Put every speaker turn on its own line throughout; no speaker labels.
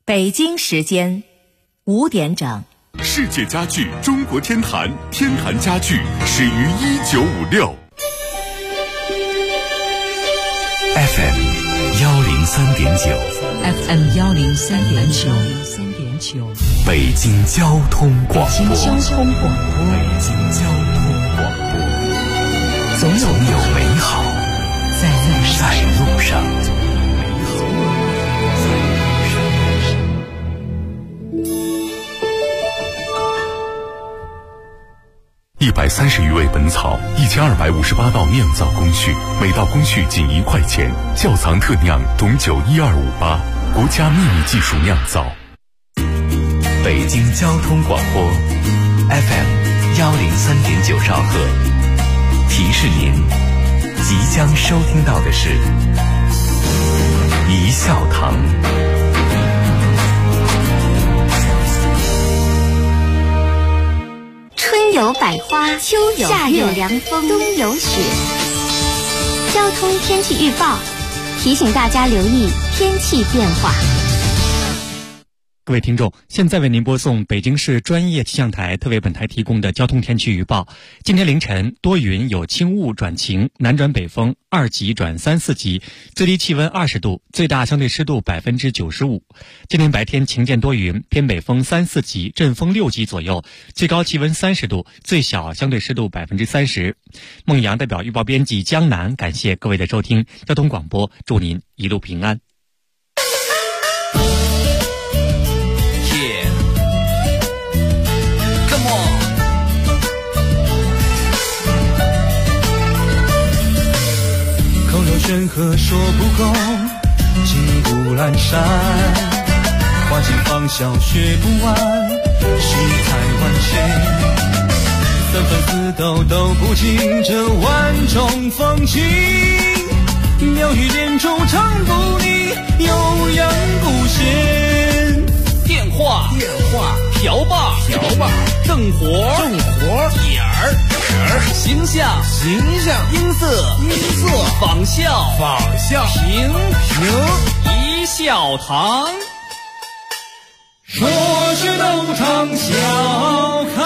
北京时间5点整。
世界家具中国天坛，天坛家具始于1956。FM
103.9，FM 103.9，
北京交通广播，
北京交通广播，总有美好在路上。
130余味本草，1258道酿造工序，每道工序仅1块钱。窖藏特酿董酒12588，国家秘密技术酿造。
北京交通广播 FM 103.9兆赫，提示您即将收听到的是一笑堂。
春有百花，秋有夏有凉风，冬有雪。交通天气预报提醒大家留意天气变化。
各位听众，现在为您播送北京市专业气象台特为本台提供的交通天气预报。今天凌晨多云有轻雾转晴，南转北风2级转3、4级，最低气温20度，最大相对湿度95%。今天白天晴间多云，偏北风3、4级，阵风6级左右，最高气温30度，最小相对湿度30%。孟阳代表预报编辑江南，感谢各位的收听。交通广播，祝您一路平安。
口若悬河说不够，金谷阑珊，花尽芳笑学不完，世态万千，纷纷似斗斗不尽这万种风情，妙语连珠唱不腻，悠扬不闲。
电话瓢把正活点儿形象音色仿效评一笑堂，
说是都唱笑开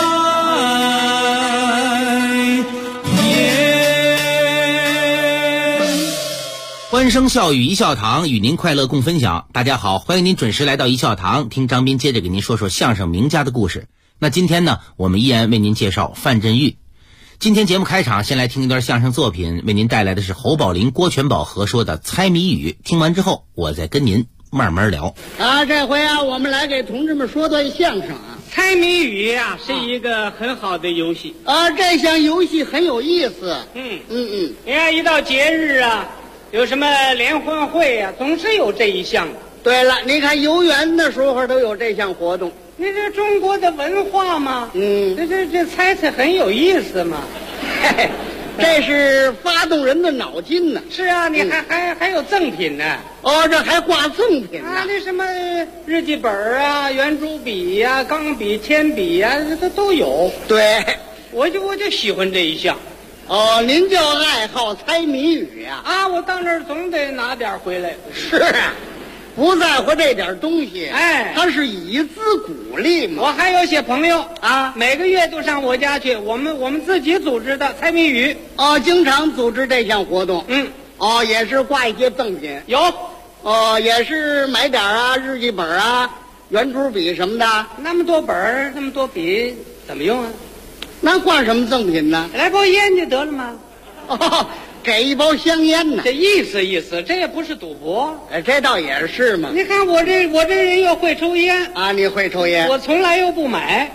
颜。
欢声笑语一笑堂，与您快乐共分享。大家好，欢迎您准时来到一笑堂，听张斌接着给您说说相声名家的故事。那今天呢，我们依然为您介绍范振钰。今天节目开场，先来听一段相声作品，为您带来的是侯宝林、郭全宝合说的《猜谜语》。听完之后，我再跟您慢慢聊。
这回我们来给同志们说段相声啊。
猜谜语啊，是一个很好的游戏
这项游戏很有意思。
你看一到节日啊，有什么联欢会啊，总是有这一项。
对了，你看游园的时候都有这项活动。
你这中国的文化嘛，这猜很有意思嘛。
这是发动人的脑筋呢。
是啊，你还有赠品呢。
这还挂赠品呢。
那什么日记本啊、圆珠笔呀、钢笔、铅笔呀，这都有。
对，
我就喜欢这一项。
您就爱好猜谜语呀？
我到那儿总得拿点回来。
是啊。不在乎这点东西，他是以资鼓励嘛。
我还有些朋友每个月都上我家去，我们自己组织的猜谜语。
经常组织这项活动。也是挂一些赠品。
有。
也是买点日记本圆珠笔什么的。
那么多本那么多笔怎么用啊？
那挂什么赠品呢？
来包烟就得了吗？
给一包香烟呢。
这意思，这也不是赌博。
这倒也是嘛。
你看我这人又会抽烟
你会抽烟？
我从来又不买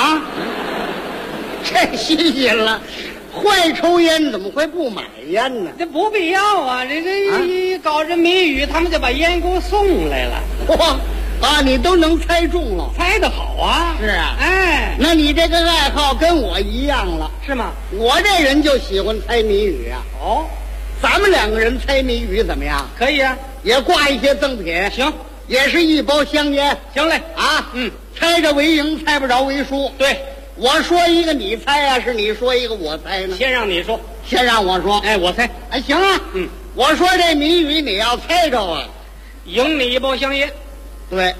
这新鲜了。会抽烟怎么会不买烟呢？
这不必要啊！这搞这谜语，他们就把烟给我送来了。
你都能猜中了，
猜得好啊！
是啊，那你这个爱好跟我一样了，
是吗？
我这人就喜欢猜谜语啊。咱们2个人猜谜语怎么样？
可以啊，
也挂一些赠品。
行，
也是一包香烟。
行嘞
猜着为赢，猜不着为输。
对，
我说一个你猜是你说一个我猜呢？
先让你说，
先让我说。
我猜。
行啊。我说这谜语你要猜着赢你一包香烟。对，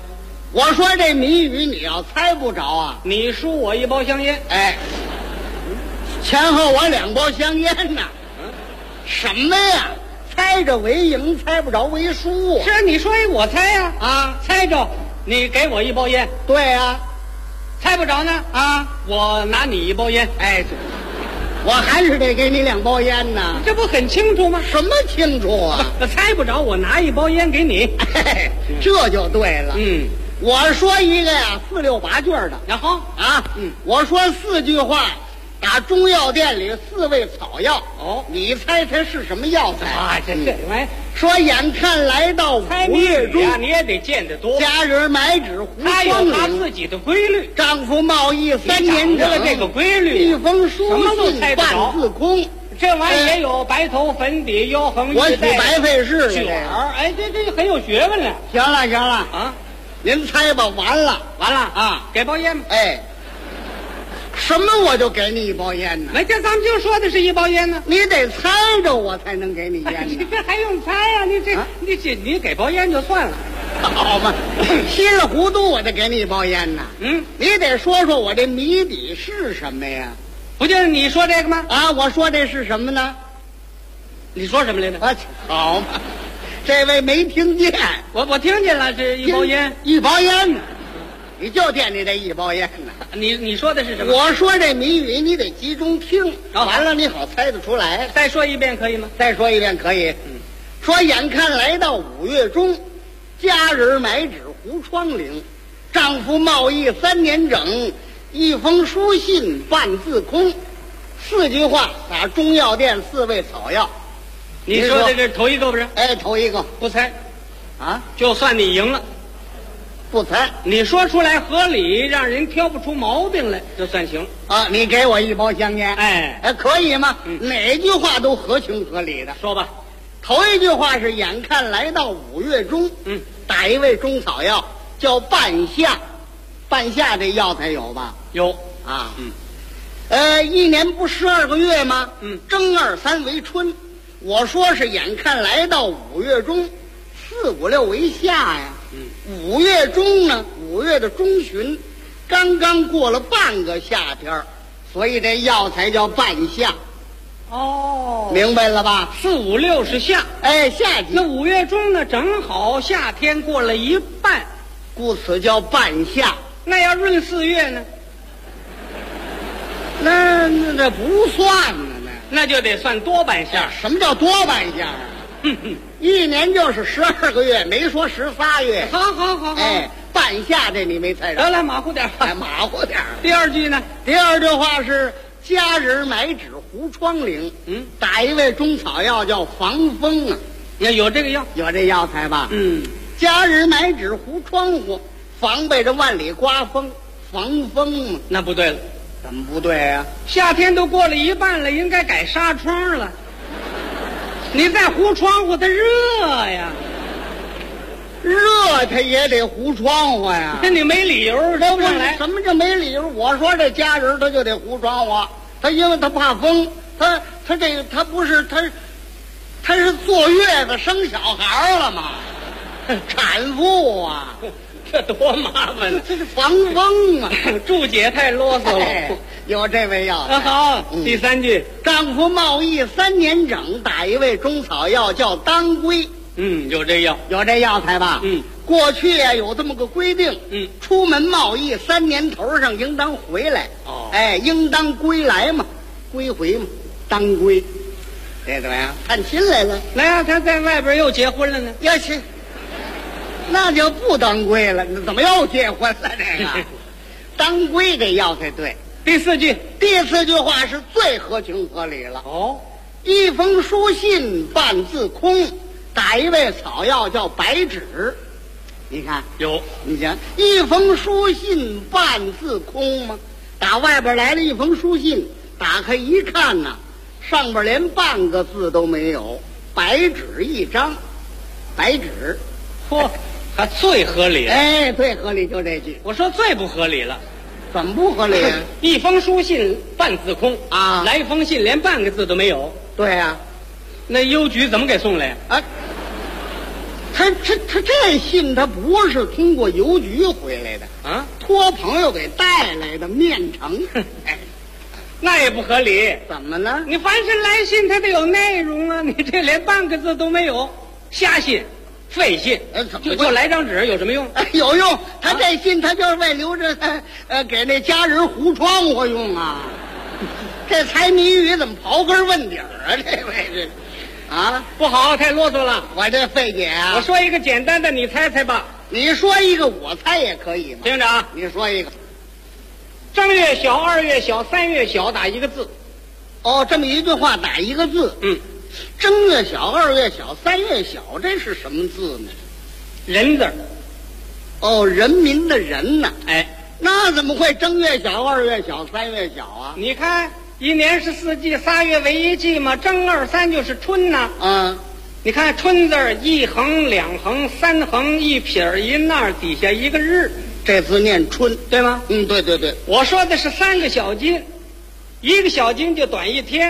我说这谜语你要猜不着啊，
你输我1包香烟。
哎，前后我2包香烟呢。什么呀？猜着为赢，猜不着为输。
是你说我猜呀？
啊，
猜着你给我1包烟。
对呀。
猜不着呢？
啊，
我拿你1包烟。
哎，我还是得给你2包烟呢。
这不很清楚吗？
什么清楚啊？
猜不着，我拿1包烟给你。
哎，这就对了。
嗯，
我说一个呀，4、6、8句的，
然后
啊，我说4句话，打中药店里4味草药。
哦，
你猜猜是什么药材
啊？这玩意
说眼看来到5月中
呀，你也得见得多。
家人买纸糊
他有
霜
他
领，
自己的规律。
丈夫贸易3年整，
了这个规律，
一封书
什么都
信
猜不着
半字空。
这玩意儿也有白头粉底腰横玉带，
我取白费事
卷儿，哎，这很有学问了。
行了
啊，
您猜吧。完了
啊，给包烟吧。
哎，什么我就给你1包烟呢？
没，这咱们就说的是1包烟呢。
你得猜着我才能给你烟呢。
你这还用猜呀？你给包烟就算了，
好嘛，稀里糊涂我得给你1包烟呢。你得说说我这谜底是什么呀？
不就是你说这个吗？
啊，我说这是什么呢？
你说什么来着？
啊，好嘛，这位没听见。
我听见了，是1包烟
，1包烟呢。你就惦记这1包烟呢。
你说的是什么？
我说这谜语你得集中听，完了你好猜得出来。
再说一遍可以吗？
再说一遍可以。说眼看来到5月中，家人买纸糊窗领，丈夫贸易3年整，一封书信半字空。4句话打中药店4味草药。
你说的这头一个不是？
哎，头一个
不猜
啊，
就算你赢了。
不猜，
你说出来合理，让人挑不出毛病来，就算行
啊。你给我1包香烟，哎，可以吗？哪句话都合情合理的。
说吧，
头一句话是眼看来到5月中，打一味中草药叫半夏，半夏这药材有吧？
有
啊，一年不12个月吗？正2、3为春。我说是眼看来到5月中，4、5、6为夏呀。5月中呢，5月的中旬，刚刚过了半个夏天，所以这药材叫半夏。
哦，
明白了吧
？4、5、6是夏，
哎，夏季。
那5月中呢，正好夏天过了一半，
故此叫半夏。
那要闰4月呢？
那不算呢，
那就得算多半夏。
什么叫多半夏啊？一年就是12个月，没说13月。
好，
哎，半夏这你没猜着。
得了，马虎点，
马虎点。
第2句呢？
第2句话是家人买纸糊窗领，打一味中草药叫防风啊。
有这个药，
有这药材吧？家人买纸糊窗户，防备着万里刮风，防风嘛。
那不对了，
怎么不对啊？
夏天都过了一半了，应该改纱窗了。你再糊窗户，它热呀，
热它也得糊窗户呀。
这你没理由说不上来。
什么叫没理由？我说这家人他就得糊窗户，他因为他怕风，他这个他不是他是坐月子生小孩了吗？产妇啊，
这多麻烦呢！
这是防风啊。
注解太啰嗦了。
有这味药。
好，第3句，
丈夫贸易3年整，打一味中草药叫当归。
有这药，
有这药材吧？过去啊有这么个规定，出门贸易3年头上应当回来。哎，应当归来嘛，归回嘛，当归。这怎么样？探亲来了？
来啊，他在外边又结婚了呢。
要去，那就不当归了。怎么又结婚了？这个当归这药材对。
第4句，
第4句话是最合情合理了。一封书信半字空，打一味草药叫白纸。你看
有，
你讲一封书信半字空吗？打外边来了一封书信，打开一看呐，上边连半个字都没有，白纸一张，白纸。
嚯，还最合理了。
哎，最合理就这句。
我说最不合理了。
怎么不合理啊？
一封书信半字空
啊，
来一封信连半个字都没有。
对啊，
那邮局怎么给送来啊？
他这信他不是通过邮局回来的
啊，
托朋友给带来的面呈。哎，
那也不合理。
怎么呢？
你凡是来信，它得有内容啊，你这连半个字都没有，瞎信，废信。
怎么
就来张纸有什么用？
有用，他这信他就是为留着给那家人糊窗户用啊。这猜谜语怎么刨根问底儿啊？这位是啊，
不好，太啰嗦了。
我这费解啊。
我说一个简单的，你猜猜吧。
你说一个，我猜也可以吗？
听着啊，
你说一个。
正月小，二月小，三月小，打一个字。
哦，这么一句话打一个字。
嗯，
正月小，二月小，三月小，这是什么字呢？
人字。
哦，人民的人呢？
哎，
那怎么会正月小，二月小，三月小啊？
你看，一年是4季，3月为一季嘛，正二三就是春呐。
嗯，
你看春字一横两横三横一撇一捺底下一个日，
这字念春，
对吗？
嗯，对对对。
我说的是3个小经，1个小经就短1天，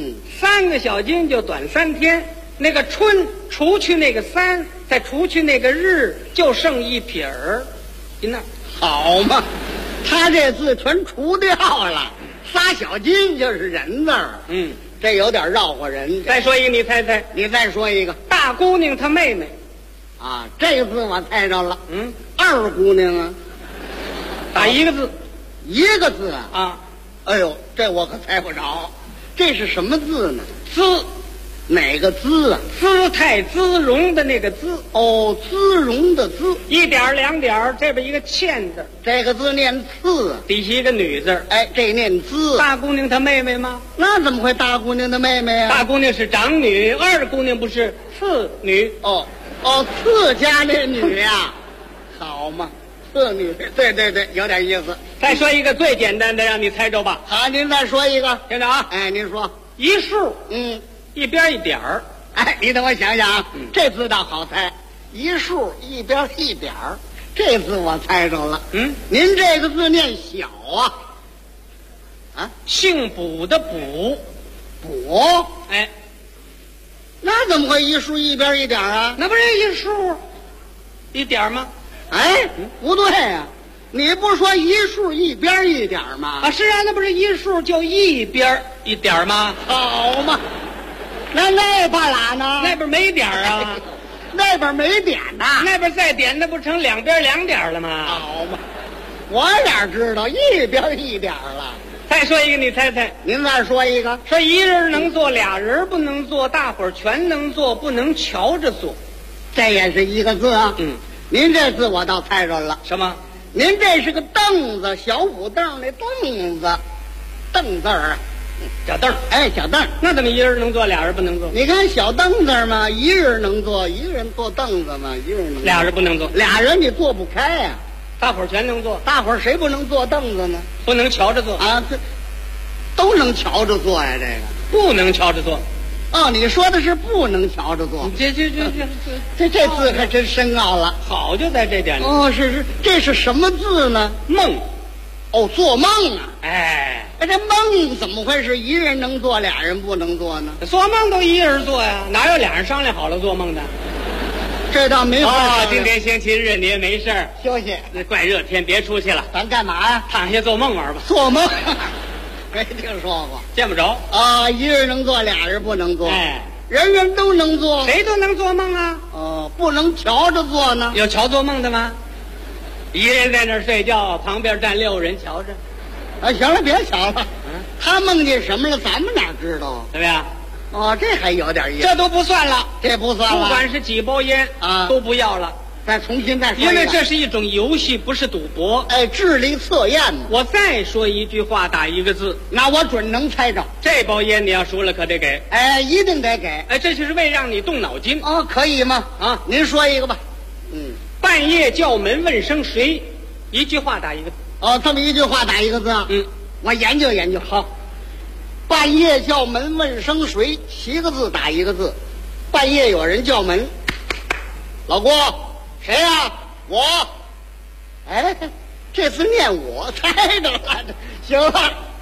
3个小经就短3天。那个春除去那个3，再除去那个日，就剩一撇儿一捺。
好嘛，他这字全除掉了，3小金就是人字儿。
嗯，
这有点绕过人。
再说一个，你猜猜。
你再说一个。
大姑娘她妹妹。
啊，这个字我猜着了。
嗯，
二姑娘啊，
打一个字。
一个字啊。
啊，
哎呦，这我可猜不着。这是什么字呢？滋。哪个滋啊？
姿态姿容的那个姿。
哦，姿容的姿。
一点两点，这边一个欠字，
这个字念次，
底下一个女字。
哎，这念滋。
大姑娘她妹妹吗？
那怎么会大姑娘的妹妹啊？
大姑娘是长女，二姑娘不是次女。
哦，次家那女呀，好嘛，次女，对对对，有点意思。
再说一个最简单的，让你猜着吧。
好，您再说一个，
听着啊。
哎，您说
一竖，一边一点儿。
哎，你等我想想啊，这字倒好猜，一竖一边一点儿，这字我猜着了。您这个字念小啊？啊，
姓卜的卜，
卜。
哎，
那怎么会一竖一边一点啊？
那不是一竖一点吗？
哎，不对呀，你不说一竖一边一点吗？
啊，是啊，那不是一竖就一边一点吗？
好嘛，那半拉呢？
那边没点啊，
那边没点呐，
那边再点，那不成两边2点了吗？
好嘛，我哪知道一边一点了？
再说一个，你猜猜。
您再说一个。
说一人能做，俩人不能做，大伙儿全能做，不能瞧着做。
这也是一个字啊。您这字我倒猜着了。
什么？
您这是个凳子，小虎凳那凳子，凳字儿，
小凳儿。
哎，小凳。
那怎么一人能坐，俩人不能坐？
你看小凳子嘛，一人能坐，一个人坐凳子嘛，一个人能坐，
俩人不能坐。
俩人你坐不开呀。
大伙儿全能坐，
大伙儿谁不能坐凳子呢？
不能瞧着坐
啊，这都能瞧着坐呀，这个
不能瞧着坐。
哦，你说的是不能瞧着坐，
这
字还真深奥了。
好，就在这点里。
哦，是，这是什么字呢？
梦。
哦，做梦啊！
哎，
这梦怎么会是一人能做，俩人不能做呢？
做梦都一人做呀，哪有俩人商量好了做梦的？
这倒没法
啊。今天星期日，你也没事儿
休息。
那怪热天，别出去了。
咱干嘛呀？
躺下做梦玩吧。
做梦？没听说过，
见不着
啊！一人能做，俩人不能做。
哎，
人人都能做，
谁都能做梦啊。
哦，不能瞧着做呢？
有瞧做梦的吗？一人在那儿睡觉，旁边站6人瞧着。
啊，行了，别瞧了。他梦见什么了，咱们哪知道？
怎么样？
哦，这还有点意思。
这都不算了，
这不算了。
不管是几包烟啊，都不要了。
再重新再说一个，
因为这是一种游戏，不是赌博。
哎，智力测验嘛。
我再说一句话，打一个字，
那我准能猜着。
这包烟你要输了，可得给。
哎，一定得给。
哎，这就是为让你动脑筋。
哦，可以吗？
啊，
您说一个吧。
半夜叫门问声谁，一句话打一个字。
哦，这么一句话打一个字啊。我研究研究。好，半夜叫门问声谁，7个字打一个字。半夜有人叫门，老郭，谁呀？我。哎，这次念我猜着了。行了，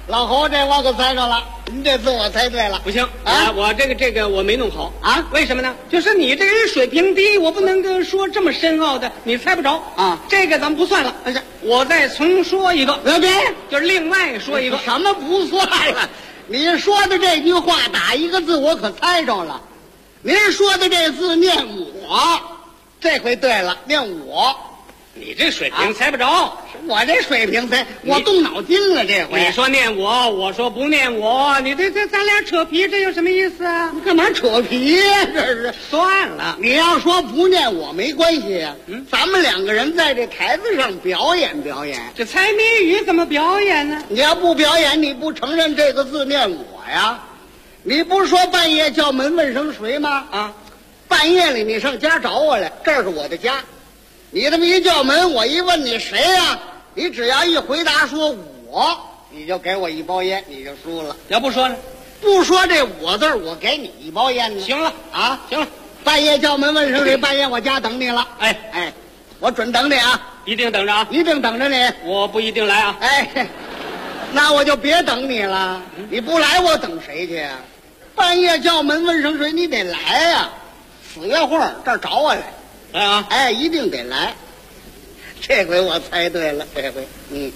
老侯，这我可猜着了，你这字我猜对了。
不行
啊
我这个我没弄好
啊
为什么呢？就是你这个人水平低，我不能够说这么深奥的，你猜不着
啊。
这个咱们不算了，我再重说一个，
别，
就是另外说一个。
什么不算了？你说的这句话打一个字我可猜着了，您说的这字念我，这回对了，念我。
你这水平猜不着，
我这水平猜，我动脑筋了这回。
你说念我，我说不念我，你这咱俩扯皮，这有什么意思啊？
你干嘛扯皮呀？这是
算了，
你要说不念我没关系呀。咱们两个人在这台子上表演表演。
这猜谜语怎么表演呢？
你要不表演，你不承认这个字念我呀？你不是说半夜叫门问声谁吗？
啊，
半夜里你上家找我来，这是我的家。你这么一叫门，我一问你谁呀？你只要一回答说我，你就给我一包烟，你就输了。
要不说呢？
不说这我字儿，我给你一包烟呢。
行了
啊，
行了，
半夜叫门问声谁，半夜我家等你了。
哎，
我准等你啊，
一定等着啊，
一定等着你。
我不一定来啊。
哎，那我就别等你了，你不来我等谁去啊？半夜叫门问声谁，你得来呀。死约会这儿找我来。
来啊！
哎，一定得来。这回我猜对了，这回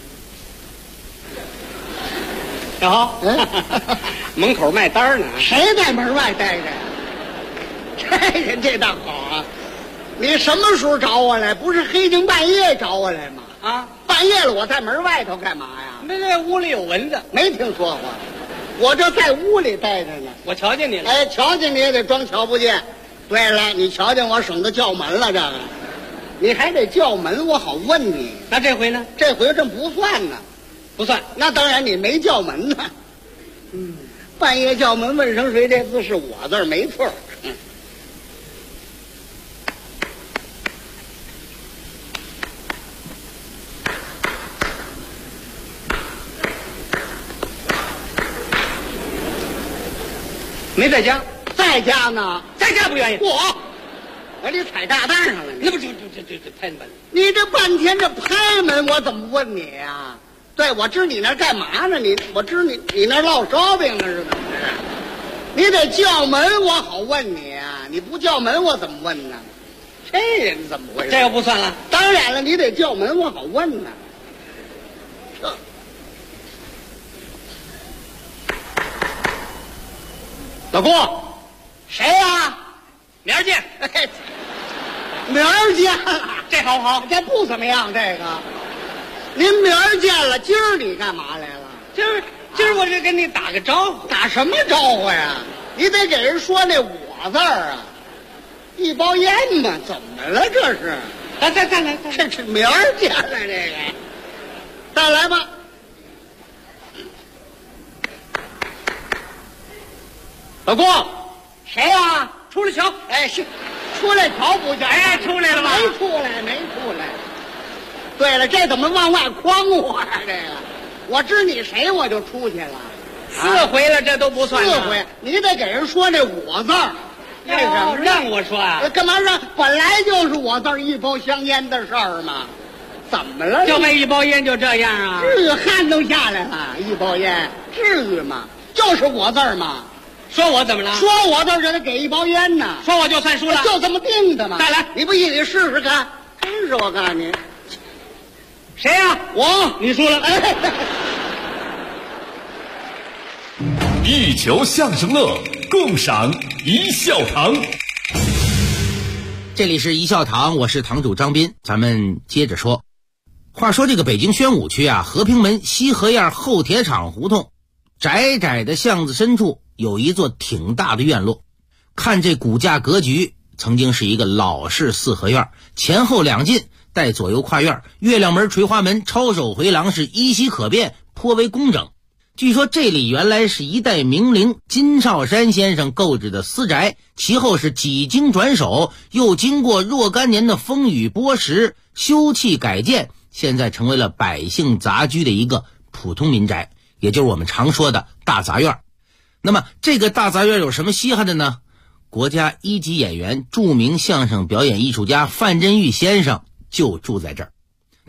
小豪，门口卖单呢，
谁在门外待着呀？这人这倒好啊！你什么时候找我来？不是黑更半夜找我来吗？
啊，
半夜了，我在门外头干嘛呀？
这屋里有蚊子，
没听说过，我这在屋里待着呢。
我瞧见你了。
哎，瞧见你也得装瞧不见。对了，你瞧见我，省得叫门了，这个，你还得叫门，我好问你。
那这回呢？
这回这不算呢，
不算。
那当然你没叫门呢。半夜叫门问声谁，这字是我字儿，没错。
没在家。
在家呢，
在家不愿意。
我你踩炸弹上了，
那不这太笨了。
你这半天这拍门，我怎么问你呀？对，我知你那干嘛呢？我知你那烙烧饼呢是怎么着？你得叫门，我好问你啊！你不叫门，我怎么问呢？这人怎么回事？
这又不算了。
当然了，你得叫门，我好问呢。
老郭。
谁呀？
明儿见。
明儿见了，
这好不好？
这不怎么样。这个，您明儿见了，今儿你干嘛来了？
今儿我就跟你打个招呼。
打什么招呼呀？你得给人说那我字儿啊，一包烟嘛，怎么了这是？
再来，
这明儿见了这个，再来吧。
老郭。
谁呀？
出来瞧！
哎，是，出来瞧不见。
哎，出来了吧？
没出来。对了，这怎么往外诓我呀？这个，我知你谁，我就出去了。
4回了，这都不算。
4回，你得给人说这我字儿。为什么
让我说啊？
干嘛让？本来就是我字儿一包香烟的事儿嘛。怎么了？
就为一包烟就这样啊？
至于汗都下来了，一包烟至于吗？就是我字儿嘛。
说我怎么了？
说我这儿就得给一包烟呢。
说我就算输了，
就这么定的嘛。
再来，
你不一起试试看？真是我告诉你，
谁呀？我，你输了。
一球相声乐，共赏一笑堂。
这里是一笑堂，我是堂主张斌，咱们接着说。话说这个北京宣武区啊，和平门西河沿后铁厂胡同窄窄的巷子深处有一座挺大的院落，看这骨架格局，曾经是一个老式四合院，前后两进带左右跨院，月亮门、垂花门、抄手回廊是依稀可辨，颇为工整。据说这里原来是一代名伶金少山先生购置的私宅，其后是几经转手，又经过若干年的风雨剥蚀、修葺改建，现在成为了百姓杂居的一个普通民宅，也就是我们常说的大杂院。那么这个大杂院有什么稀罕的呢？国家1级演员、著名相声表演艺术家范振钰先生就住在这儿。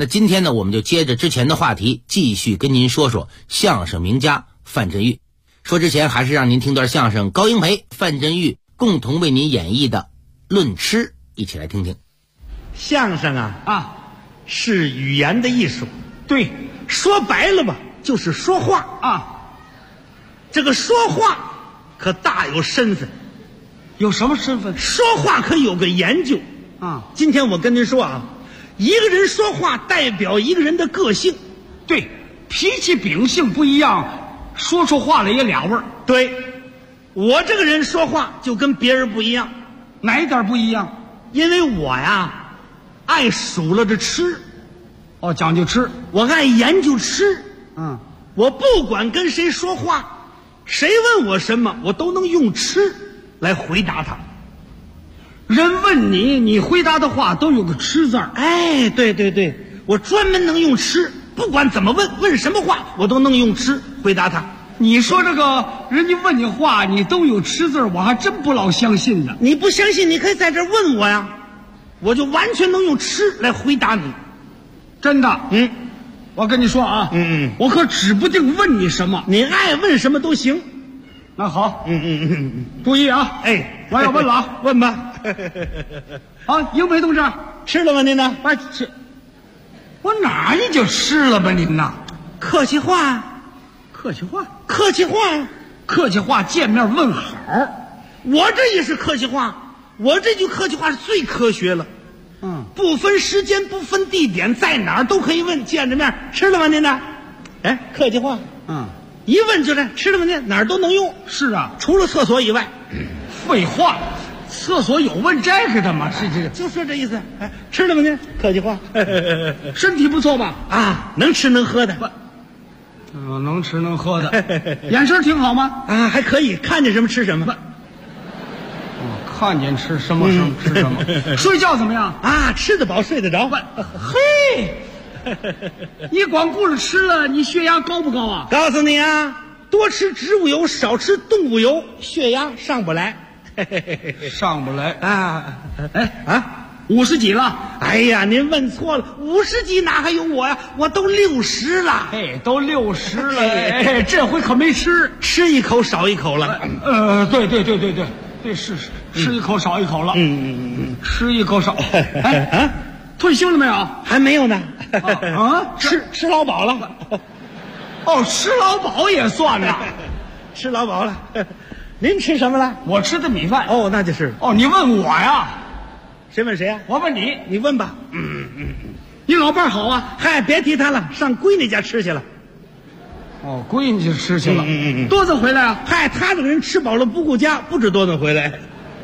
那今天呢，我们就接着之前的话题，继续跟您说说相声名家范振钰。说之前还是让您听段相声，高英培、范振钰共同为您演绎的《论吃》，一起来听听。
相声是语言的艺术，对，说白了吧，就是说话啊。这个说话可大有身份。
有什么身份？
说话可有个研究啊。今天我跟您说啊，一个人说话代表一个人的个性，
对，脾气秉性不一样，说出话来也俩味儿。
对，我这个人说话就跟别人不一样。
哪一点不一样？
因为我呀爱数落着吃。
哦，讲究吃。
我爱研究吃。我不管跟谁说话，谁问我什么，我都能用吃来回答他。
人问你，你回答的话都有个吃字儿。
哎，对对对，我专门能用吃，不管怎么问什么话，我都能用吃回答他。
你说这个人家问你话，你都有吃字儿，我还真不老相信呢。
你不相信，你可以在这儿问我呀，我就完全能用吃来回答你。
真的？我跟你说啊，我可指不定问你什么，
你爱问什么都行。
那好，注意啊，
哎，
我要问了啊，
问吧。
啊，英培同志，
吃了吗您呢？
哎，吃，我哪里就吃了吧您呐？
客气话，
客气话，
客气话，
客气话，见面问好。
我这也是客气话，我这句客气话是最科学了。不分时间，不分地点，在哪儿都可以问。见着面，吃了吗您呢？哎，客气话。一问就这，吃了吗您？哪儿都能用。
是啊，
除了厕所以外。
废话，厕所有问这个的吗？是这个，
就说这意思。哎，吃了吗您？客气话。
身体不错吧？
啊，能吃能喝的。
能吃能喝的。眼神挺好吗？
啊，还可以，看见什么吃什么。
看见吃什么吃什么。睡觉怎么样
啊？吃得饱，睡得着。
嘿，你光顾着吃了，你血压高不高啊？
告诉你啊，多吃植物油，少吃动物油，血压上不来。
上不来
啊！
哎啊，50几了？
哎呀，您问错了，50几哪还有我呀？我都60了。
哎，都60了。哎，这回可没吃
一口少一口了。
对，是吃一口少一口了。吃一口少。哎退休了没有？
还没有呢。
吃
老饱了。
哦，吃老饱也算呐。
吃老饱了。您吃什么了？
我吃的米饭。
哦，那就是。
哦，你问我呀？
谁问谁呀？
我问你，
你问吧。
你老伴好啊？
嗨，别提他了，上闺女家吃去了。
哦，闺女吃去了。多早回来啊？
嗨，他这个人吃饱了不顾家，不知多早回来。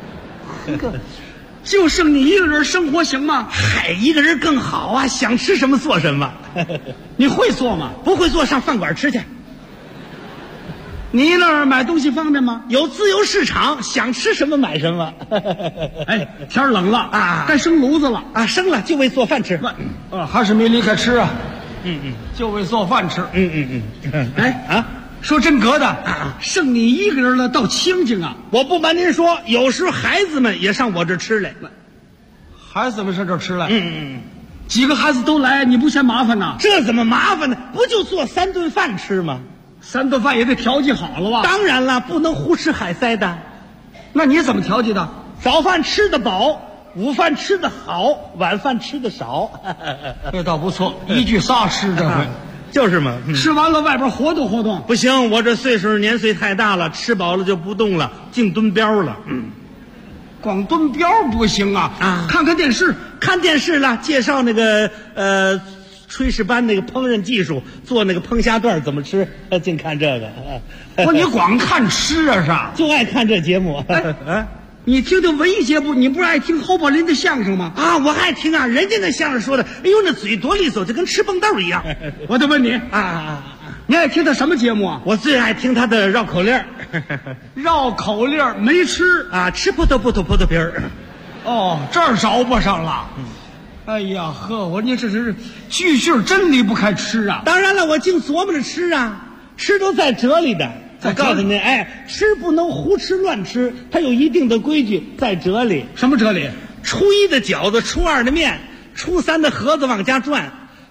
就剩你一个人生活行吗？
嗨，一个人更好啊，想吃什么做什么。
你会做吗？
不会做，上饭馆吃去。
你那儿买东西方便吗？
有自由市场，想吃什么买什么。
哎，天冷了啊，该生炉子了
啊，生了就为做饭吃。
还是没离开吃啊。就为做饭吃。哎啊，说真格的，剩你一个人了，倒清静啊！
我不瞒您说，有时候孩子们也上我这吃来。
孩子们上这吃来？几个孩子都来，你不嫌麻烦呐？
这怎么麻烦呢？不就做3顿饭吃吗
？3顿饭也得调剂好了吧？
当然了，不能胡吃海塞的。
那你怎么调剂的？
早饭吃得饱，午饭吃得好，晚饭吃得少。
这倒不错，一句仨吃这回。
就是嘛，
吃完了外边活动活动。
不行，我这岁数年岁太大了，吃饱了就不动了，净蹲膘了。
光蹲膘不行啊！看看电视，
看电视了，介绍那个炊事班那个烹饪技术，做那个烹虾段怎么吃，净看这个。
不，你光看吃啊是？
就爱看这节目。
你听听文艺节目，你不是爱听侯宝林的相声吗？
啊，我爱听啊，人家那相声说的，哎呦，那嘴多利索，就跟吃蹦豆一样。
我得问你你爱听他什么节目啊？
我最爱听他的绕口令。
绕口令没吃
啊？吃葡萄皮儿。
哦，这儿找不上了。哎呀呵，我你这是句句真离不开吃啊！
当然了，我净琢磨着吃啊，吃都在哲理的。我告诉你，哎，吃不能胡吃乱吃，它有一定的规矩，在哲理。
什么哲理？
初1的饺子，初2的面，初3的盒子往家转，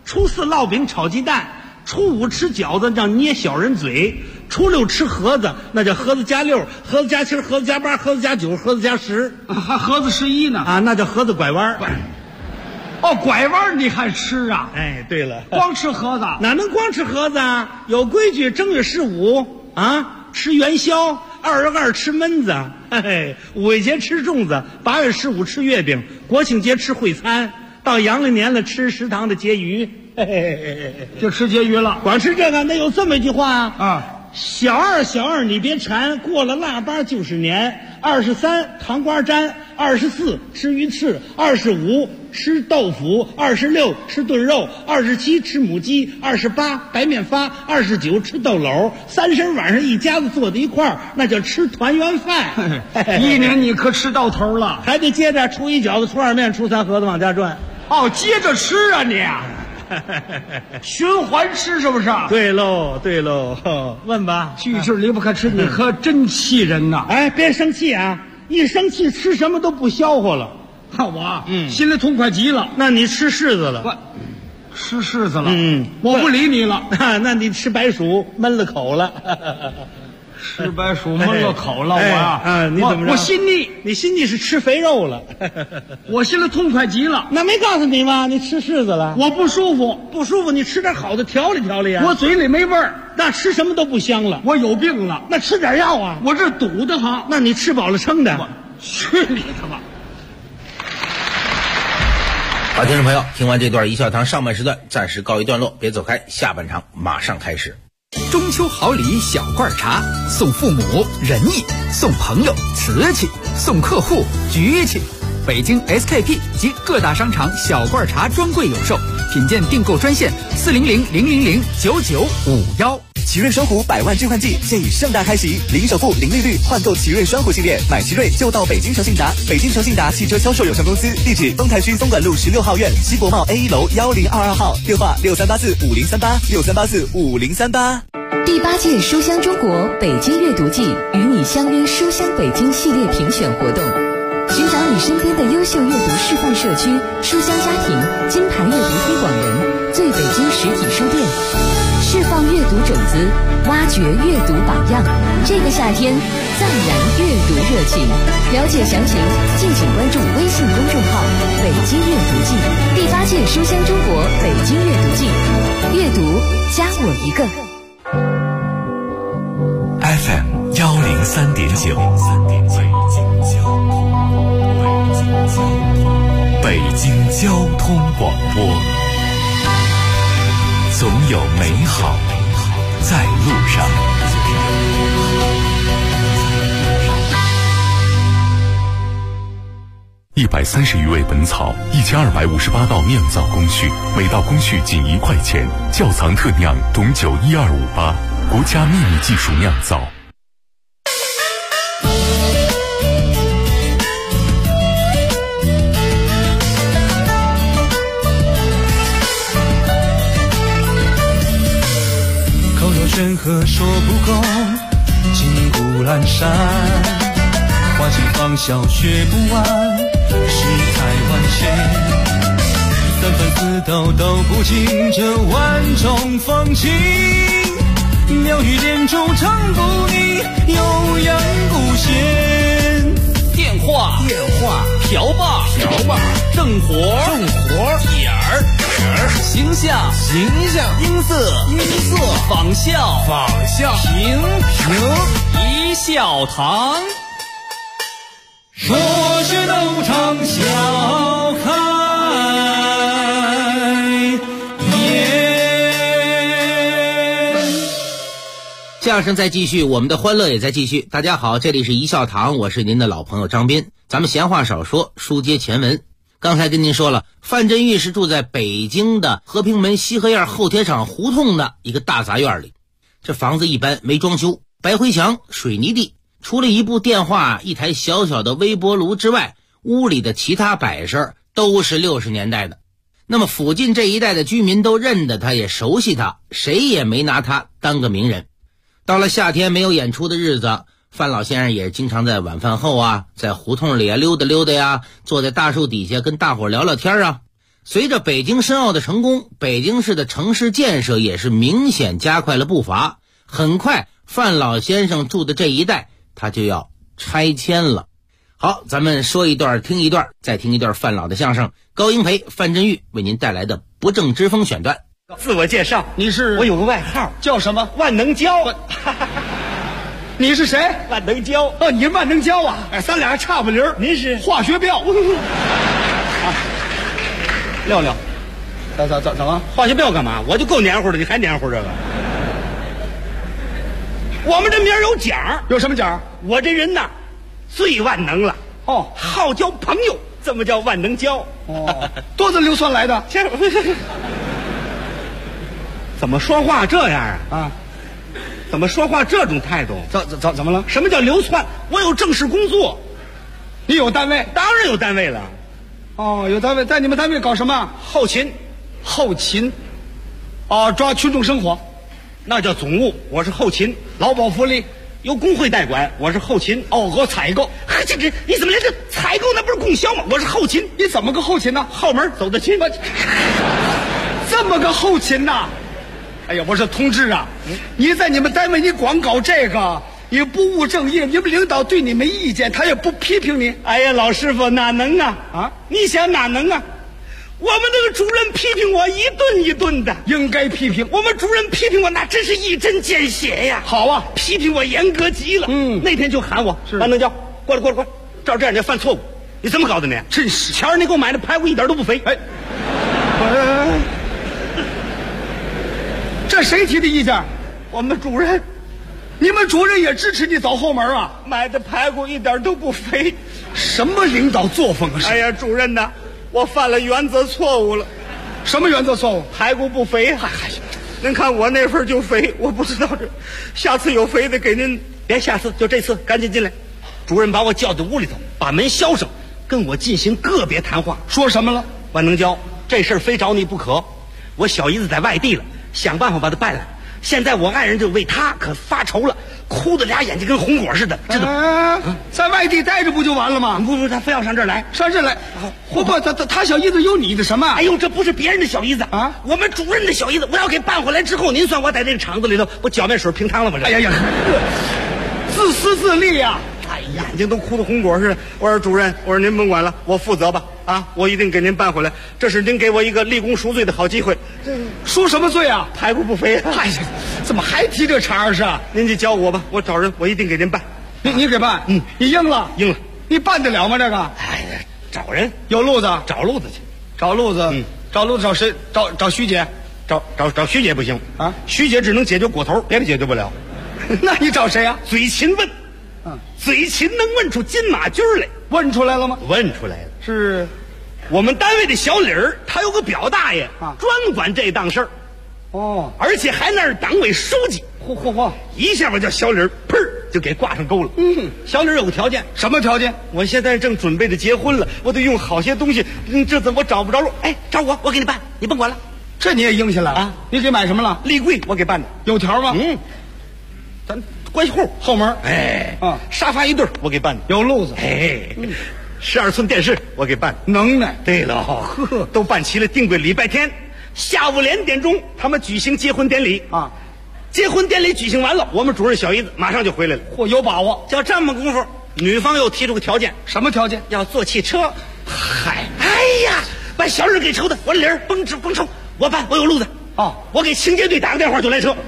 初4烙饼炒鸡蛋，初5吃饺子叫捏小人嘴，初6吃盒子，那叫盒子加6，盒子加7，盒子加8，盒子加9，盒子加10，
还盒子11呢
啊，那叫盒子拐弯。
哦，拐弯你还吃啊？
哎，对了，
光吃盒子
哪能光吃盒子啊？有规矩，正月15啊吃元宵，2月2吃焖子，嘿嘿，5月节吃粽子，8月15吃月饼，国庆节吃烩餐，到阳历年了吃食堂的婕妤，嘿嘿嘿嘿，
就吃婕妤了。
光吃这个，那有这么一句话
啊，
小二你别馋，过了腊八就是年。23糖瓜粘，24吃鱼翅，25吃豆腐，26吃炖肉，27吃母鸡，28白面发，29吃豆篓，30晚上一家子坐在一块儿，那叫吃团圆饭。
一年你可吃到头了，
还得接着初1饺子，初2面，初3盒子往家转。
哦，接着吃啊你啊，循环吃是不是？
对喽，问吧，
句句离不开吃，你可真气人呐！
哎，别生气啊，一生气吃什么都不消化了。
我心里痛快极了。
那你吃柿子了？
吃柿子了？我不理你了。
那你吃白薯闷了口了。
吃白薯闷了口了，
你怎么着？
我心腻，
你心腻是吃肥肉了。
我心里痛快极了。
那没告诉你吗？你吃柿子了，
我不舒服，
你吃点好的调理调理啊。
我嘴里没味儿，
那吃什么都不香了。
我有病了，
那吃点药啊。
我这堵得慌。
那你吃饱了撑的。
去你的吧！
好，听众朋友，听完这段一笑堂上半时段暂时告一段落，别走开，下半场马上开始。
中秋好礼小罐茶，送父母仁义，送朋友瓷器，送客户局气。北京 SKP 及各大商场小罐茶专柜有售，品鉴订购专线400-000-9951。
奇瑞双虎100万置换季现已盛大开启，零首付、零利率换购奇瑞双虎系列，买奇瑞就到北京诚信达。北京诚信达汽车销售有限公司，地址丰台区松管路16号院西国贸 A1 楼1022号，电话63845038，63845038。
第8届书香中国北京阅读季与你相约书香北京系列评选活动，寻找你身边的优秀阅读示范社区、书香家庭、金牌阅读推广人、最北京实体书店，释放阅读种子，挖掘阅读榜样。这个夏天暂燃阅读热情，了解详情敬请关注微信公众号北京阅读季。第8届书香中国北京阅读季，阅读加我一个。
FM 103.9，北京交通广播，总有美好在路上。
130余味本草，1258道酿造工序，每道工序仅1块钱。窖藏特酿董酒12588，国家秘密技术酿造。
口若悬河说不够，金谷阑珊，花尽芳笑学不完，世态万千，三番四道道不尽这万种风情，妙语连珠唱不腻，悠扬古弦。
电话瓢把正活点儿形象音色仿效平一笑堂。
说是斗场笑开颜。
相声在继续，我们的欢乐也在继续。大家好，这里是一笑堂，我是您的老朋友张斌。咱们闲话少说，书接前文。刚才跟您说了，范振钰是住在北京的和平门西河沿后铁厂胡同的一个大杂院里。这房子一般，没装修，白灰墙，水泥地，除了一部电话、一台小小的微波炉之外，屋里的其他摆设都是60年代的。那么附近这一带的居民都认得他，也熟悉他，谁也没拿他当个名人。到了夏天没有演出的日子，范老先生也经常在晚饭后在胡同里溜达溜达呀，坐在大树底下跟大伙聊聊天啊。 随着北京申奥的成功，北京市的城市建设也是明显加快了步伐。很快，范老先生住的这一带，他就要拆迁了。好，咱们说一段听一段，再听一段范老的相声。高英培、范振钰为您带来的不正之风选段。
自我介绍，
你是？
我有个外号，
叫什么？
万能胶。
你是谁？
万能胶。
哦，你是万能胶啊？哎，咱俩差不离儿。
您是
化学标。
撂撂，
怎么？
化学标干嘛？我就够黏糊的，你还黏糊这个？我们这名儿有奖，
有什么奖？
我这人呐，最万能了。
哦，
好交朋友，这么叫万能胶。
哦，多子硫酸来的。
怎么说话这样啊？
啊，
怎么说话这种态度？
怎么了？
什么叫流窜？我有正式工作。
你有单位？
当然有单位了。
哦，有单位，在你们单位搞什么？
后勤。
后勤。哦，抓群众生活，
那叫总务。我是后勤。
劳保福利
由工会代管，我是后勤。
哦，我采购。
这你怎么连这采购那不是供销吗？我是后勤。
你怎么个后勤呢？
后门走得亲。
这么个后勤呐？哎呀，我说同志啊，你在你们单位你光搞这个，你不务正业，你们领导对你没意见，他也不批评你。
哎呀，老师傅哪能啊？
啊，
你想哪能啊？我们那个主任批评我一顿一顿的，
应该批评。
我们主任批评我那真是一针见血呀。
好啊，
批评我严格极了。那天就喊我万能胶，过来，照这样你犯错误，你怎么搞的呢？
真是，
前儿你给我买的排骨一点都不肥。
哎，这谁提的意见？
我们主任。
你们主任也支持你走后门啊？
买的排骨一点都不肥。
什么领导作风啊？
哎呀，主任呐，我犯了原则错误了。
什么原则错误？
排骨不肥啊！您看我那份就肥，我不知道这，下次有肥的给您。别下次，就这次，赶紧进来。主任把我叫到屋里头，把门销上，跟我进行个别谈话。
说什么了？
万能胶，这事儿非找你不可。我小姨子在外地了，想办法把她办来。现在我爱人就为他可发愁了，哭得俩眼睛跟红果似的，知道？
在外地待着不就完了吗？
不，他非要上这儿来，
上这儿来。不，他小姨子有你的什么？
哎呦，这不是别人的小姨子啊，我们主任的小姨子。我要给办回来之后，您算我在这个厂子里头，我搅面水平汤了吗？
哎呀，自私自利呀！
哎呀，眼睛都哭得红果似的。我说主任，我说您甭管了，我负责吧。啊，我一定给您办回来。这是您给我一个立功赎罪的好机会。
赎什么罪啊？
排骨不肥啊！
哎呀，怎么还提这茬儿是？
您就教我吧，我找人，我一定给您办。
你给办？你应了？
应了。
你办得了吗？这个？
哎呀，找人
有路子，
找路子去，
找路子。找路子找谁？找徐姐。
找徐姐不行
啊，
徐姐只能解决果头，别的解决不了。
那你找谁啊？
嘴勤问。嘴勤能问出金马驹来。
问出来了吗？
问出来了。
是
我们单位的小李儿，他有个表大爷啊，专管这档事儿。
哦，
而且还那是党委书记。
嚯！
一下我叫小李儿，砰就给挂上钩了。小李儿有个条件。
什么条件？
我现在正准备着结婚了，我得用好些东西。这怎么我找不着路？哎，找我给你办，你甭管了。
这你也应下来啊？你给买什么了？
立柜我给办的。
有条吗？
咱关系户
后门。
哎，沙发一对我给办的。
有路子。
哎，12寸电视我给办。
能耐。
对了，呵，都办齐了。定规礼拜天下午2点钟，他们举行结婚典礼啊。结婚典礼举行完了，我们主任小姨子马上就回来了。
嚯，有把握。
就这么功夫，女方又提出个条件。
什么条件？
要坐汽车。嗨，哎呀，把小李给抽的。我说李儿甭抽，我办，我有路子。
哦，
我给清洁队打个电话就来车。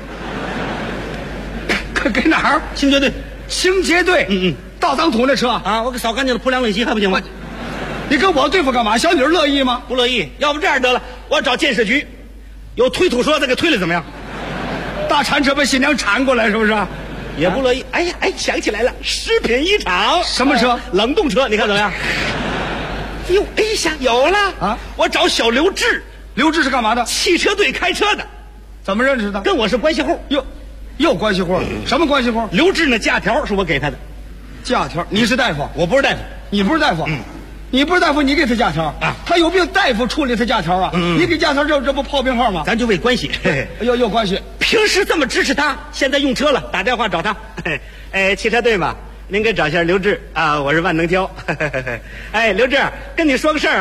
给哪儿？
清洁队。
清洁队。倒脏土那车
啊，我给扫干净了，铺2尾席还不行吗？
你跟我对付干嘛？小李乐意吗？
不乐意。要不这样得了，我找建设局，有推土车再给推了怎么样？
大铲车把新娘铲过来是不是？
也不乐意。哎呀，想起来了，食品一厂。
什么车？
冷冻车，你看怎么样？哟，哎呀，有了啊！我找小刘志。
刘志是干嘛的？
汽车队开车的。
怎么认识的？
跟我是关系户。
又关系户？什么关系户？
刘志那假条是我给他的。
假条？你是大夫？
我不是大夫。
你不是大夫？你不是大夫，你给他假条啊？他有病，大夫处理他假条啊？你给假条，这不泡病号吗？
咱就为关系。
有关系。
平时这么支持他，现在用车了，打电话找他。哎，汽车队嘛，您给找一下刘志啊，我是万能胶。哎，刘志，跟你说个事儿啊，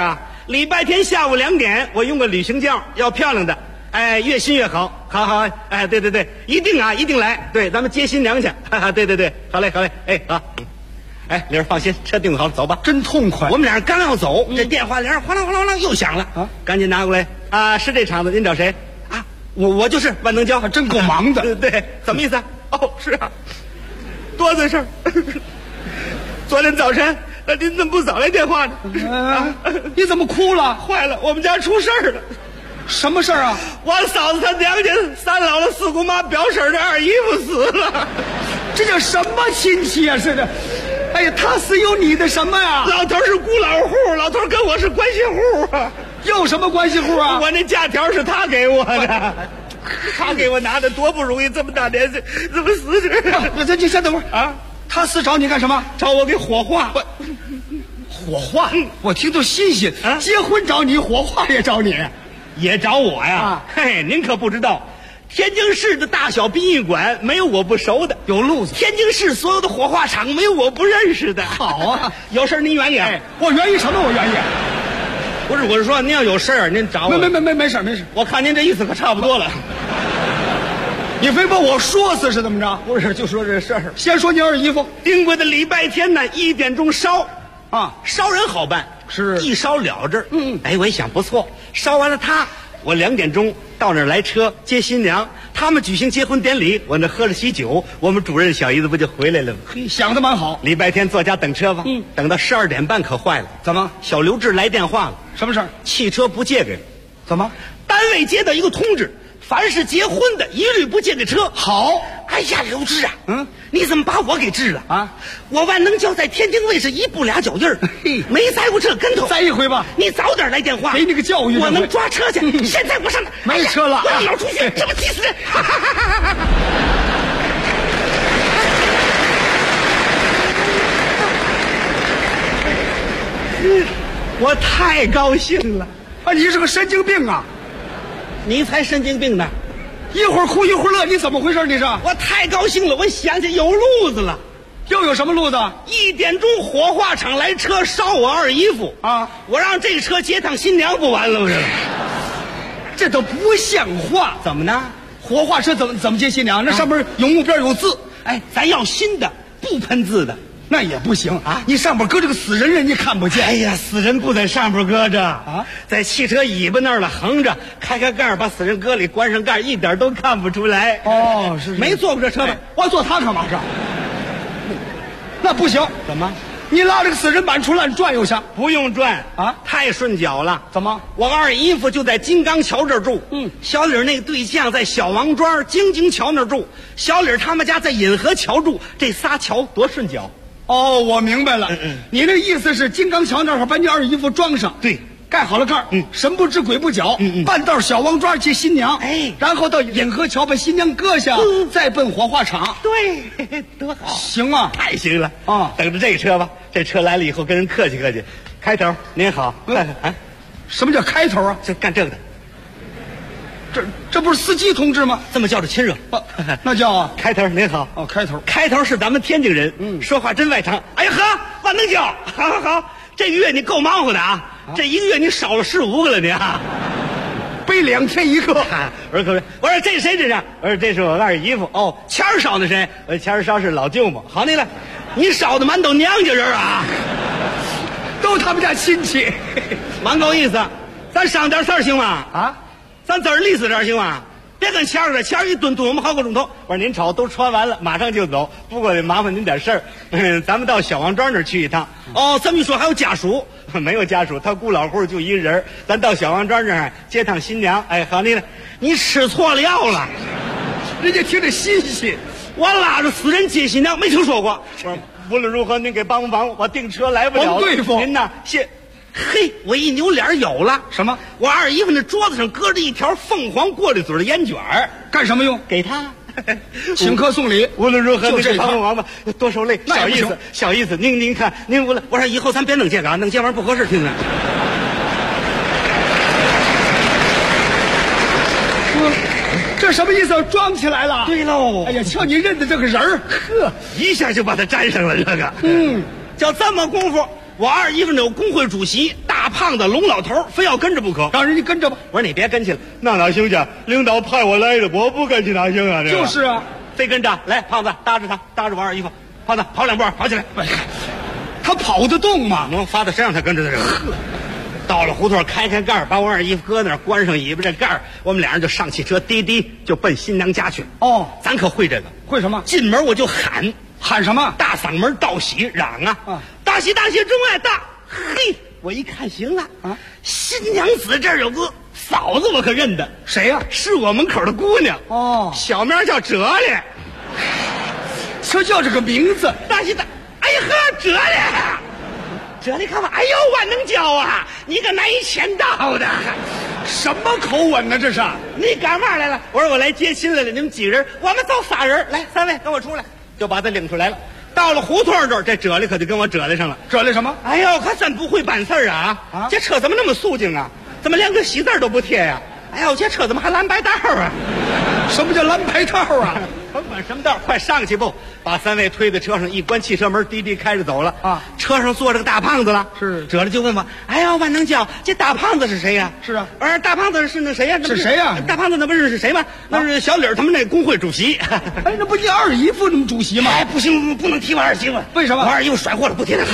礼拜天下午2点，我用个旅行轿，要漂亮的，哎，越新越好，好好，哎，对对对，一定啊，一定来，对，咱们接新娘去，哈哈，对对对，好嘞好嘞，哎好，哎，玲儿放心，车订好了，走吧，
真痛快。
我们俩人刚要走，这电话铃哗啦哗啦哗啦又响了啊，赶紧拿过来啊，是这厂子，您找谁啊？我就是万能胶，
真够忙的。
对，怎么意思啊？哦，是啊，多大事儿。昨天早晨，您怎么不早来电话呢？
你怎么哭了？
坏了，我们家出事儿了。
什么事儿啊？
我嫂子她娘家3姥姥4姑妈表婶的二姨夫死了。
这叫什么亲戚啊？是的。哎呀，他死有你的什么呀？
老头是孤老户，老头跟我是关系户啊。
有什么关系户啊？
我那假条是他给我的，他给我拿的，多不容易，这么大年纪怎么死这？
你先等会儿啊。他死找你干什么？
找我给火化。
火化？我听着新鲜啊！结婚找你，火化也找你，
也找我呀？啊、嘿，您可不知道，天津市的大小殡仪馆没有我不熟的，
有路子。
天津市所有的火化场没有我不认识的。
好啊，
有事您愿意？
哎，我愿意什么？我愿意。
不是，我是说您要有事儿，您找我。
没事。
我看您这意思可差不多了。
你非把我说死是怎么着？
不是，就说这事儿。
先说你二姨夫
定规的礼拜天呢，1点钟烧，
啊，
烧人好办，
是
一烧了这儿。哎，我一想不错，烧完了我2点钟到那儿来车接新娘，他们举行结婚典礼，我那喝着喜酒，我们主任小姨子不就回来了吗？
嘿，想得蛮好。
礼拜天坐家等车吧。等到12点半可坏了。
怎么？
小刘志来电话了。
什么事儿？
汽车不借给了。
怎么？
单位接到一个通知，凡是结婚的，一律不借给车。
好，
哎呀，刘志啊，你怎么把我给治了
啊？
我万能胶在天津卫是1步2脚印儿，没栽过这跟头。
栽一回吧，
你早点来电话，
给你个教育。
我能抓车去。现在我上哪？
没车了，
我老出去，这么气死人！我太高兴了
啊！你是个神经病啊！
你才神经病呢！
一会儿哭一会儿乐，你怎么回事？你是？
我太高兴了，我想起有路子了。
又有什么路子
？1点钟火化场来车烧我二姨夫
啊！
我让这车接趟新娘不完了吗？
这都不像话！
怎么呢？
火化车怎么接新娘？那上面有目标有字。
哎，咱要新的，不喷字的。
那也不行啊！你上边搁这个死人，人家看不见。
哎呀，死人不在上边搁着啊，在汽车尾巴那儿了横着，开盖把死人搁里，关上盖，一点都看不出来。
哦，是
没坐过这车吧？
我坐它干嘛是？那不行。
怎么？
你拉这个死人板出来转悠下？
不用转
啊，
太顺脚了。
怎么？
我二姨夫就在金刚桥这儿住。小李那个对象在小王庄京津桥那儿住，小李他们家在引河桥住，这仨桥多顺脚。
哦，我明白了。你那意思是金刚桥那儿把你二姨夫装上，
对，
盖好了盖，神不知鬼不觉，半道小王庄接新娘，
哎，
然后到引河桥把新娘搁下，再奔火化场。
对，多好，
行啊，
太行了
啊！
等着这车吧，这车来了以后跟人客气客气。开头您好，
什么叫开头啊？
就干这个的。
这不是司机同志吗？
这么叫着亲热，
那叫
开头您好。
哦，开头，
开头是咱们天津人，说话真外长。哎呀呵，万能胶，好，这个月你够忙活的啊！这一个月你少了15个了你啊，
背2天1个。
我说这谁这是？我说这是我二姨夫。哦，钱儿烧的谁？我说钱儿烧是老舅母。好，你来，你烧的满都娘家人啊，
都他们家亲戚，
蛮够意思。咱上点事儿行吗？
啊。
咱字儿利索点行吗？别跟钱儿似的，钱儿一蹲我们好个钟头。我说您瞅都穿完了，马上就走。不过得麻烦您点事儿，咱们到小王庄那儿去一趟。哦，这么一说还有家属？没有家属，他孤老户就一人。咱到小王庄这儿接趟新娘。哎，好，你吃错了药了，
人家听着新鲜。
我拉着死人接新娘，没听说过。我说无论如何您给帮忙，我订车来不了了。
对付
您呐，嘿，我一扭脸有了
什么？
我二姨夫那桌子上搁着一条凤凰过滤嘴的烟卷儿，
干什么用？
给他
请客送礼。
无论如何，
就这
帮忙吧，多受累。小意思，您看，您我说以后咱别弄这个，弄这玩意儿不合适，听着。
这什么意思？装起来了。
对喽。
哎呀，瞧你认的这个人儿，呵，
一下就把他粘上了。这个，叫这么功夫。我二姨夫有工会主席，大大胖子龙老头非要跟着不可，
让人家跟着吧。
我说你别跟去了，那哪行去？领导派我来的，我不跟去哪行啊？
就是啊，
非跟着。来，胖子搭着他，搭着王二姨夫，胖子跑2步，跑起来。
他跑得动吗？
能发到身上他跟着他这个。到了胡同，开盖，把王二姨夫搁那儿，关上尾巴这盖，我们俩人就上汽车，滴滴就奔新娘家去。
哦，
咱可会这个，
会什么？
进门我就喊
什么？
大嗓门道喜嚷啊！大喜大喜，中外大！嘿，我一看行了啊，新娘子这儿有个嫂子，我可认得。
谁呀？
是我门口的姑娘。
哦，
小名叫哲咧，
就叫这个名字。
大喜大，哎呀呵，哲咧。哲咧看吧，哎呦，万能叫啊！你个难以签到的，
什么口吻呢？这是
你干嘛来了？我说我来接亲来了。你们几个人？我们走仨人。来，3位跟我出来，就把他领出来了。到了胡同这儿，这哲咧可就跟我哲咧上了。
哲咧什么？
哎呦，可真不会办事儿啊！这车怎么那么肃静啊？怎么连个喜字都不贴呀？哎呦，这车怎么还蓝白道啊？
什么叫蓝白道啊？
甭管什么道，快上去不？把3位推在车上，一关汽车门，滴滴开着走了啊！车上坐着个大胖子了。
是
哲咧就问我：“哎呀，万能叫这大胖子是谁呀？”
是啊，
我说大胖子是那谁呀？
是谁呀？
大胖子那不是谁吗？那是小李他们那工会主席。
哎，那不你二姨夫那么主席吗？
哎，不行，不能提我二媳妇。
为什么？
我二姨夫甩货了，不提了。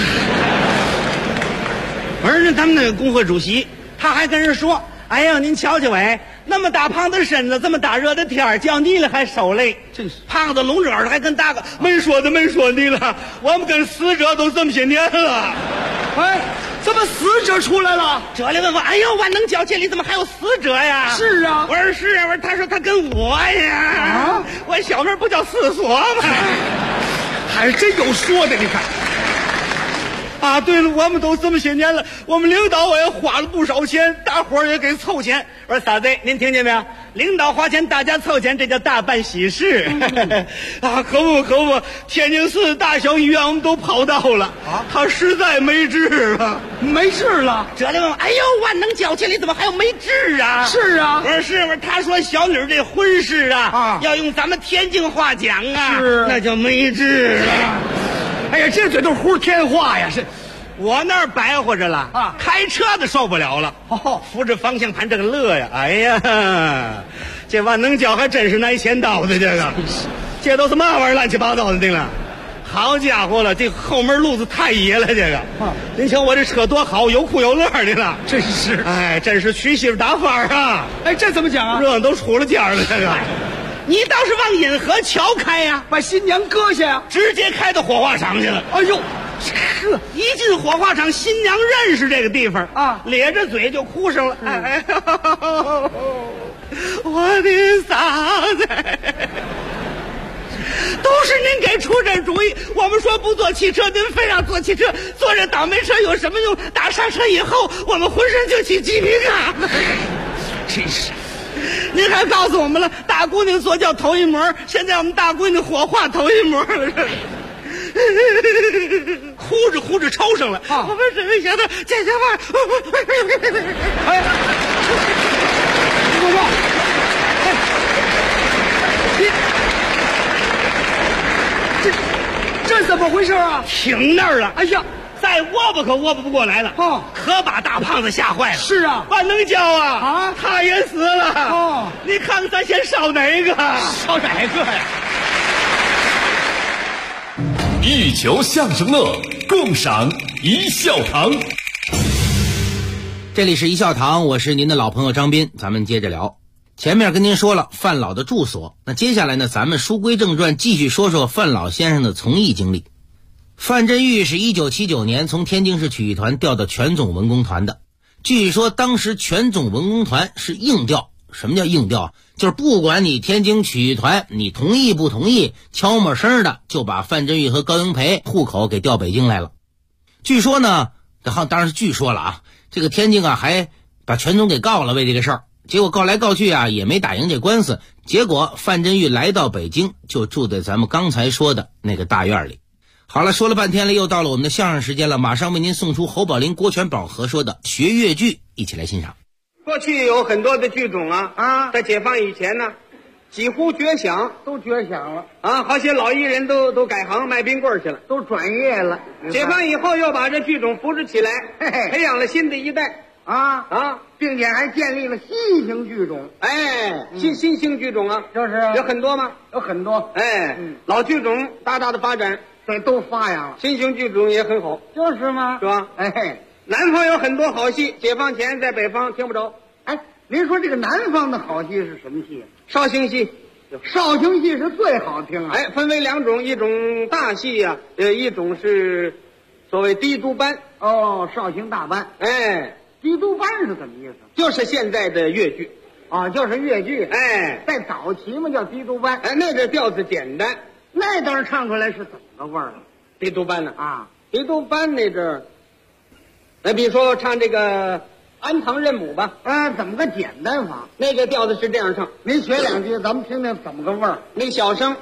我说咱们那个工会主席，他还跟人说。哎呀，您瞧瞧哎，那么大胖子身子，这么大热的天叫你了还受累，
真是
胖子聋着耳朵还跟大个没说你了，我们跟死者都这么些年了。
哎，怎么死者出来了？
哲咧问我，哎呦，万能叫这里怎么还有死者呀？
是啊，
我说是啊，我说他说他跟我呀，我小名不叫四所吗？
还真有说的，你看。
啊，对了，我们都这么些年了，我们领导我也花了不少钱，大伙儿也给凑钱。我说傻子，您听见没有？领导花钱，大家凑钱，这叫大办喜事。啊，可不，天津市大小医院我们都跑到了啊，他实在没治了，
没治了。
哲咧问我，哎呦，万能叫这里怎么还有没治啊？
是啊，
我说是，我说他说小女这婚事啊，要用咱们天津话讲啊，
是
那叫没治了。
哎呀，这嘴都胡天话呀！是，
我那儿白活着了啊！开车的受不了了，扶着方向盘这个乐呀！哎呀，这万能叫还真是拿钱刀的，这都是嘛玩意儿乱七八糟的这个。好家伙了，这后门路子太野了，这个。您瞧我这车多好，有哭有乐的了，
真是。
哎，真是娶媳妇打法啊！
哎，这怎么讲啊？
热闹都出了尖了，这个。你倒是往引河桥开呀，
把新娘搁下呀，
直接开到火化场去了。
哎呦，
呵，一进火化场，新娘认识这个地方啊，咧着嘴就哭上了。哎呦，我的嫂子，都是您给出这主意。我们说不坐汽车，您非让坐汽车，坐这倒霉车有什么用？打上车以后，我们浑身就起鸡皮疙瘩。
真是。
您还告诉我们了，大姑娘坐轿头一模，现在我们大姑娘火化头一模了，哭着抽上了。我们谁没想到这些话？
哎，不，这怎么回事啊？
停那儿了！
哎呀！
再窝巴可窝巴不过来了，可把大胖子吓坏了。
是啊，
万能叫啊，他也死了。你看看咱先烧哪个？
烧哪个呀？
一球相声乐，共赏一笑堂。
这里是一笑堂，我是您的老朋友张斌，咱们接着聊。前面跟您说了范老的住所，那接下来呢，咱们书归正传，继续说说范老先生的从艺经历。范振钰是1979年从天津市曲艺团调到全总文工团的。据说当时全总文工团是硬调。什么叫硬调？就是不管你天津曲艺团你同意不同意，悄没声的就把范振钰和高英培户口给调北京来了。据说呢，当然是据说了啊，这个天津啊还把全总给告了，为这个事儿。结果告来告去啊也没打赢这官司。结果范振钰来到北京，就住在咱们刚才说的那个大院里。好了，说了半天了，又到了我们的相声时间了，马上为您送出侯宝林、郭全宝合说的学粤剧，一起来欣赏。
过去有很多的剧种啊，在解放以前呢， 几乎绝响，
都绝响了
啊！好些老艺人都改行卖冰棍去了，
都转业了。
解放以后又把这剧种扶植起来，培养了新的一代
啊，并且还建立了新型剧种。
哎，新型剧种啊，
就是
有很多吗？
有很多。
哎，老剧种大大的发展，
这都发扬了。
新型剧种也很好，
就是吗？
是吧？
哎，
南方有很多好戏，解放前在北方听不着。
哎，您说这个南方的好戏是什么戏啊？
绍兴戏。
绍兴戏是最好听啊！
哎，分为两种，一种大戏呀，一种是所谓低都班。
哦，绍兴大班。
哎，
低都班是怎么意思？
就是现在的越剧。
啊，就是越剧。
哎，
在早期嘛叫低都班。
哎，那个调子简单，
那段唱出来是怎么个味儿啊？
低都班呢？
啊，
低都班那阵儿，比如说唱这个安堂认母吧。
怎么个简单法？
那个调子是这样唱，
您学两句，咱们听听怎么个味儿。
那个小声，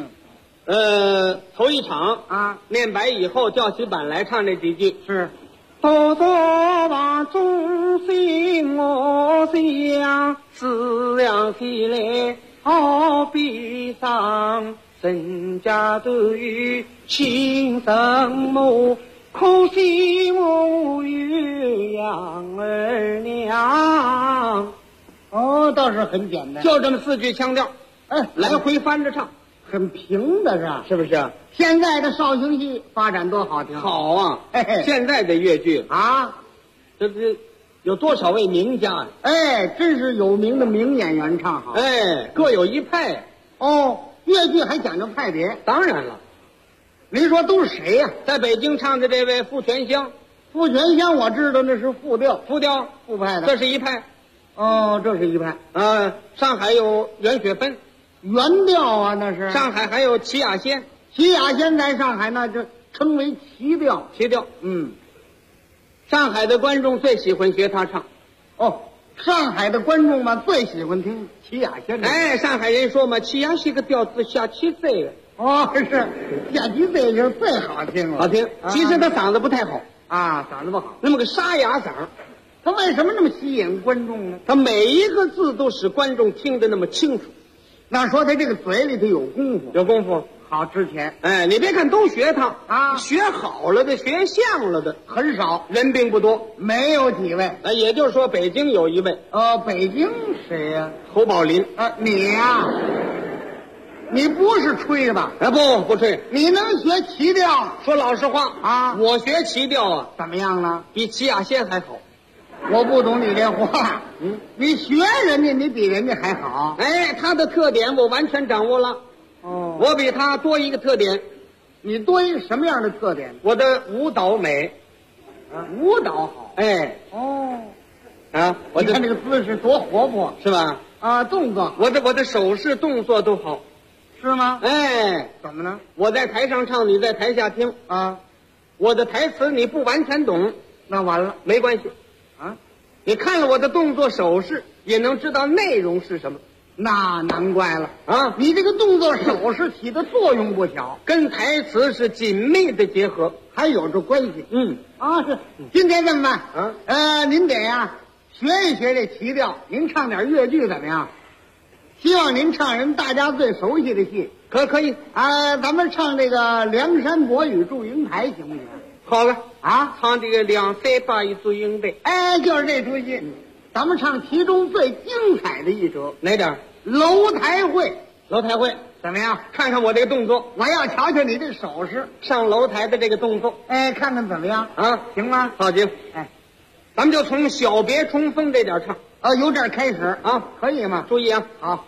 头一场
啊，
念白以后叫起板来唱这几句
是。
多多望众心我想，思量起来好悲伤。人家都有亲生母，可惜我有养儿娘。
哦，倒是很简单，
就这么4句腔调，来回翻着唱，
很平的是吧？
是不是？
现在的绍兴戏发展多好听，
好啊！现在的越剧
啊，
这有多少位名家呀？
哎，真是有名的名演员唱好，
哎，各有一派。
哦，越剧还讲究派别？
当然了。
您说都是谁呀？
在北京唱的这位傅全香。
傅全香我知道那是复调，
复
派的，
这是一派。
哦，这是一派。
上海有袁雪芬，
原调啊，那是。
上海还有齐雅仙，
齐雅仙在上海那就称为齐调。
齐调，上海的观众最喜欢学他唱。
哦，上海的观众嘛最喜欢听齐雅仙。
哎，上海人说嘛，齐雅是个调子下七岁了。
哦，是下七岁是最好听了，
好听。其实他嗓子不太好
啊，嗓子不好，
那么个沙哑嗓。
他为什么那么吸引观众呢？
他每一个字都使观众听得那么清楚。
那说他这个嘴里头有功夫，
有功夫。
好，之前
哎，你别看都学他
啊，
学好了的、学像了的
很少，
人并不多，
没有几位。
也就是说，北京有一位。
北京谁呀？
侯宝林。
你呀，你不是吹的吧？
不吹。
你能学齐调？
说老实话
啊，
我学齐调啊，
怎么样呢？
比齐雅仙还好。
我不懂你这话。你学人家，你比人家还好。
哎，他的特点我完全掌握了。
哦，
我比他多一个特点。
你多一个什么样的特点？
我的舞蹈美。
舞蹈好。
哎。
哦。
我
看这个姿势多活泼，
是吧？
动作。
我的手势动作都好。
是吗？
哎。
怎么呢？
我在台上唱，你在台下听
啊。
我的台词你不完全懂，
那完了，
没关系。你看了我的动作手势，也能知道内容是什么。
那难怪了啊！你这个动作手势起的作用不小，
跟台词是紧密的结合，
还有这关系。是。今天这么办？您得学一学这齐调，您唱点越剧怎么样？希望您唱人大家最熟悉的戏，
可以
咱们唱这个《梁山伯与祝英台》行不行？
好了唱这个2、3、8与祝英台。
哎，就是这出戏。咱们唱其中最精彩的一折，
哪点？
楼台会。
楼台会
怎么样？
看看我这个动作，
我要瞧瞧你这手势，
上楼台的这个动作。
哎，看看怎么样行吗？
好，行。
哎，
咱们就从小别冲锋这点唱。
由这儿开始可以吗？
注意啊，
好。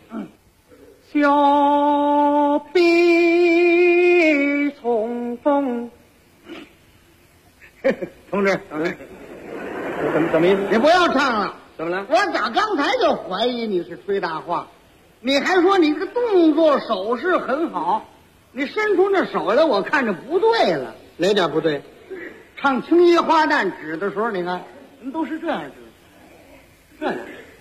小别冲锋。
同志，
怎么意思？
你不要唱了。
怎么了？
我打刚才就怀疑你是吹大话，你还说你这个动作手势很好，你伸出那手来，我看着不对了。
哪点不对？
唱《青衣花旦》指的时候，你看人都是这样指，这样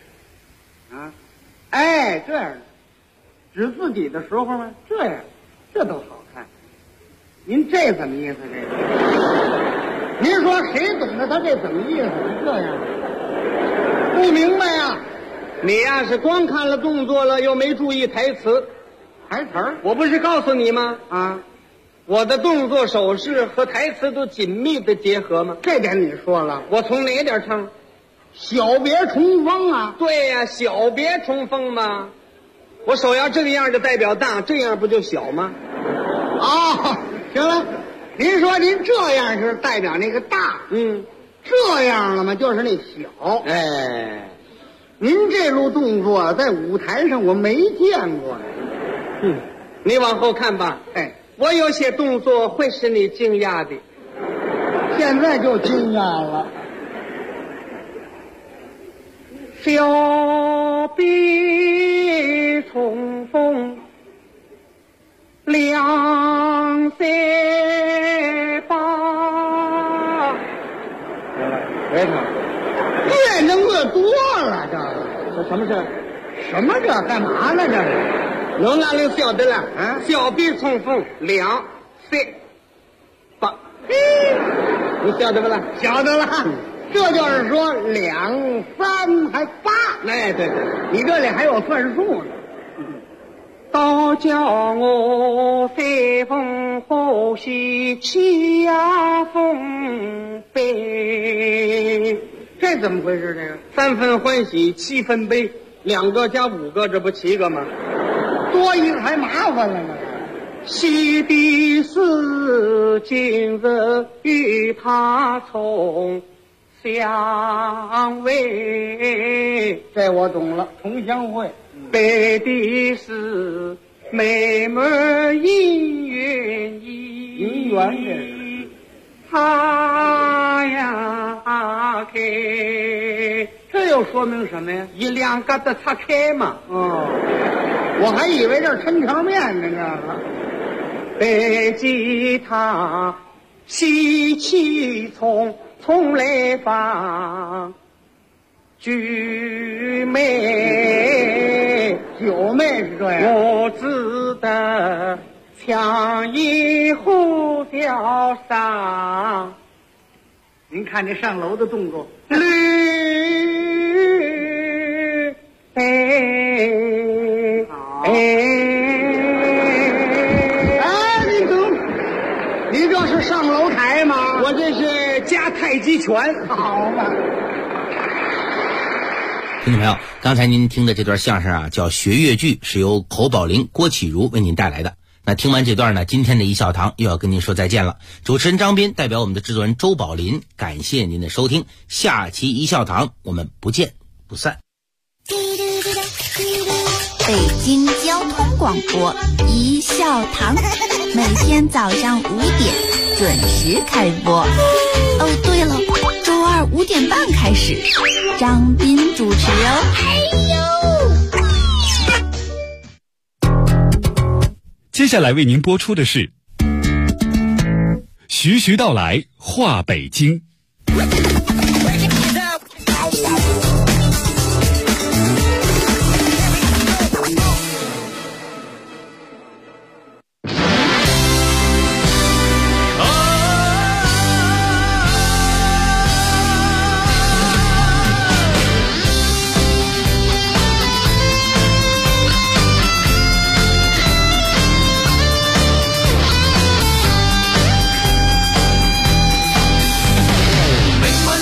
这样指自己的时候呢，这样，这都好看。您这怎么意思？这个，您说谁懂得他这怎么意思？这样不明白呀？
你呀是光看了动作了，又没注意台词。
台词儿？
我不是告诉你吗？
啊，
我的动作手势和台词都紧密的结合吗？
这点你说了。
我从哪点唱？
小别重逢啊！
对呀，小别重逢嘛。我手要这样就代表大，这样不就小吗？
哦，行了，您说您这样是代表那个大，这样了吗？就是那小。
哎，
您这路动作在舞台上我没见过呀。
你往后看吧。
哎，
我有些动作会使你惊讶的。
现在就惊讶了。
小别重逢两三八。
别唱，越能越多了，
这什么事？
什么这干嘛呢？这是？
我哪里晓得了？
啊，
小别重逢两三八。你晓得不啦？
晓得了。这就是说2、3还8。
哎，对对，
你这里还有算数呢。
倒叫我三分欢喜气呀风悲。
这怎么回事？这个
3分欢喜7分悲，2个加5个，这不7个吗？
多一个还麻烦了呢。
喜的是今日与他重相会，
这我懂了，重相会。
悲的是美满姻缘
姻缘这是
花呀开，
这又说明什么呀？
一两个的擦开嘛。
哦，我还以为这是抻条面呢，这个。
背吉他喜气从来放，九妹
是这样。
我只得强一呼吊上。
您看这上楼的动作，
绿
你这是上楼台吗？
我这是加太极拳。
好嘛。
听众朋友，刚才您听的这段相声啊，叫《学越剧》，是由侯宝林、郭启儒为您带来的。那听完这段呢，今天的一笑堂又要跟您说再见了。主持人张斌代表我们的制作人周宝林，感谢您的收听。下期一笑堂我们不见不散。
北京交通广播一笑堂，每天早上5点准时开播。哦，对了，周二5点半开始，张斌主持哦。
接下来为您播出的是徐徐道来话北京。
美满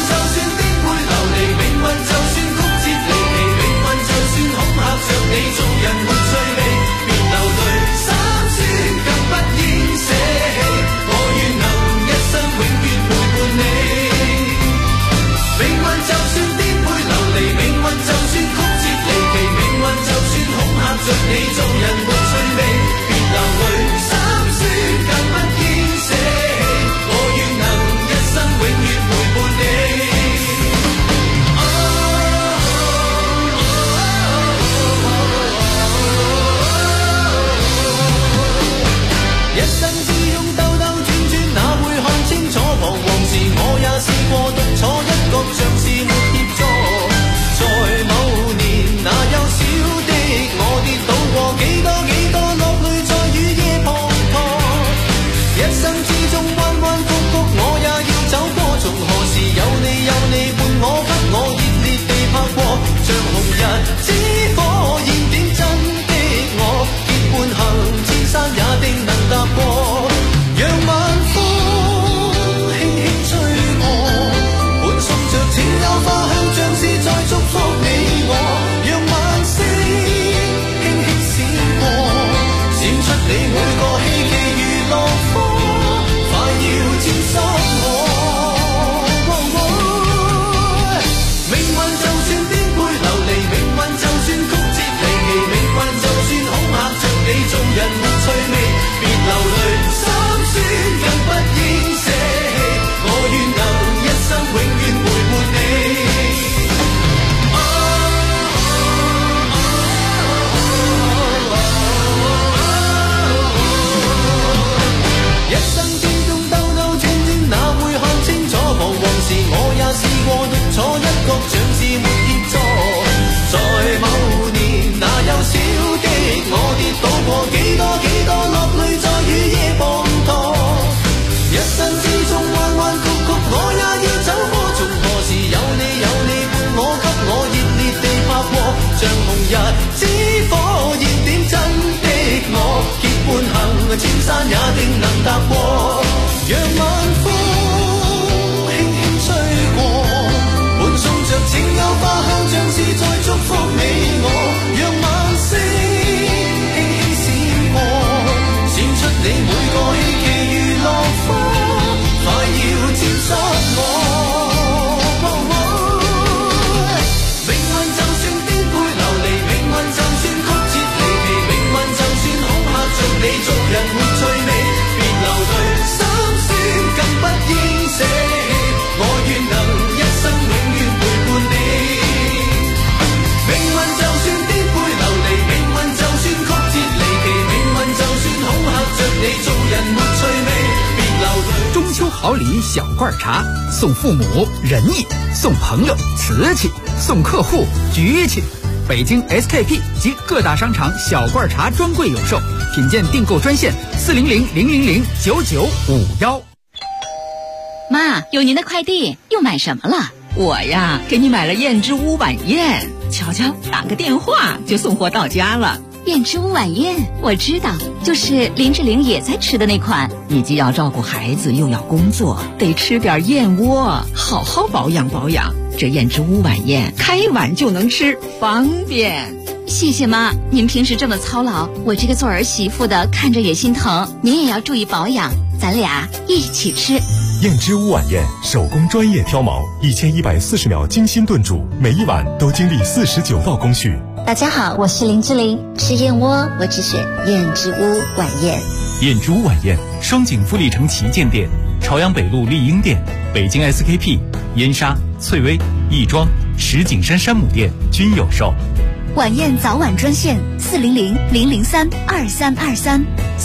小罐茶，送父母仁义，送朋友瓷器，送客户局气。北京 SKP 及各大商场小罐茶专柜有售，品鉴订购专线400-000-9951。
妈，有您的快递，又买什么了？
我呀，给你买了燕之屋晚宴，瞧瞧，打个电话就送货到家了。
燕之屋晚宴，我知道，就是林志玲也在吃的那款。
你既要照顾孩子，又要工作，得吃点燕窝，好好保养保养。这燕之屋晚宴，开碗就能吃，方便。
谢谢妈，您平时这么操劳，我这个做儿媳妇的看着也心疼。您也要注意保养，咱俩一起吃。
燕之屋晚宴，手工专业挑毛，1140秒精心炖煮，每一碗都经历49道工序。
大家好，我是林志玲，吃燕窝我只选燕之屋晚宴。
燕之屋晚宴，双井富力城旗舰店、朝阳北路丽婴店、北京 SKP、燕莎、翠微、亦庄、石景山山姆店均有售。
晚宴早晚专线400-003-2323。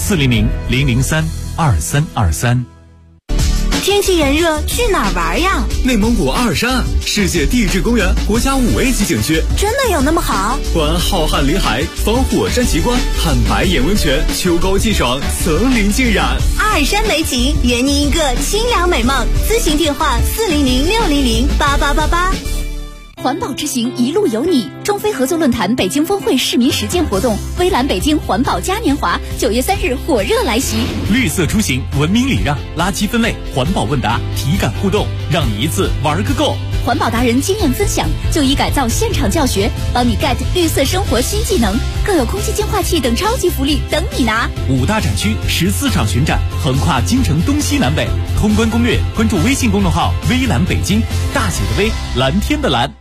400-003-2323。
天气炎热，去哪儿玩呀？
内蒙古阿尔山，世界地质公园国家5A 级景区，
真的有那么好？
环浩瀚林海，访火山奇观，看白眼温泉，秋高气爽，层林尽染。
阿尔山美景，圆您一个清凉美梦。咨询电话400-600-8888。
环保之行，一路有你。中非合作论坛北京峰会市民实践活动，微蓝北京环保嘉年华9月3日火热来袭。
绿色出行，文明礼让，垃圾分类，环保问答，体感互动，让你一次玩个够。
环保达人经验分享，就医改造现场教学，帮你 get 绿色生活新技能，更有空气净化器等超级福利等你拿。
5大展区14场巡展，横跨京城东西南北。通关攻略，关注微信公众号微蓝北京，大写的微，蓝天的蓝。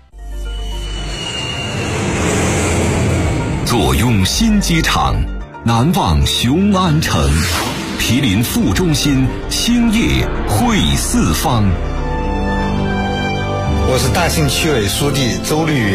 坐拥新机场，难忘雄安城，毗邻副中心，兴业汇四方。
我是大庆区委书记周绿云。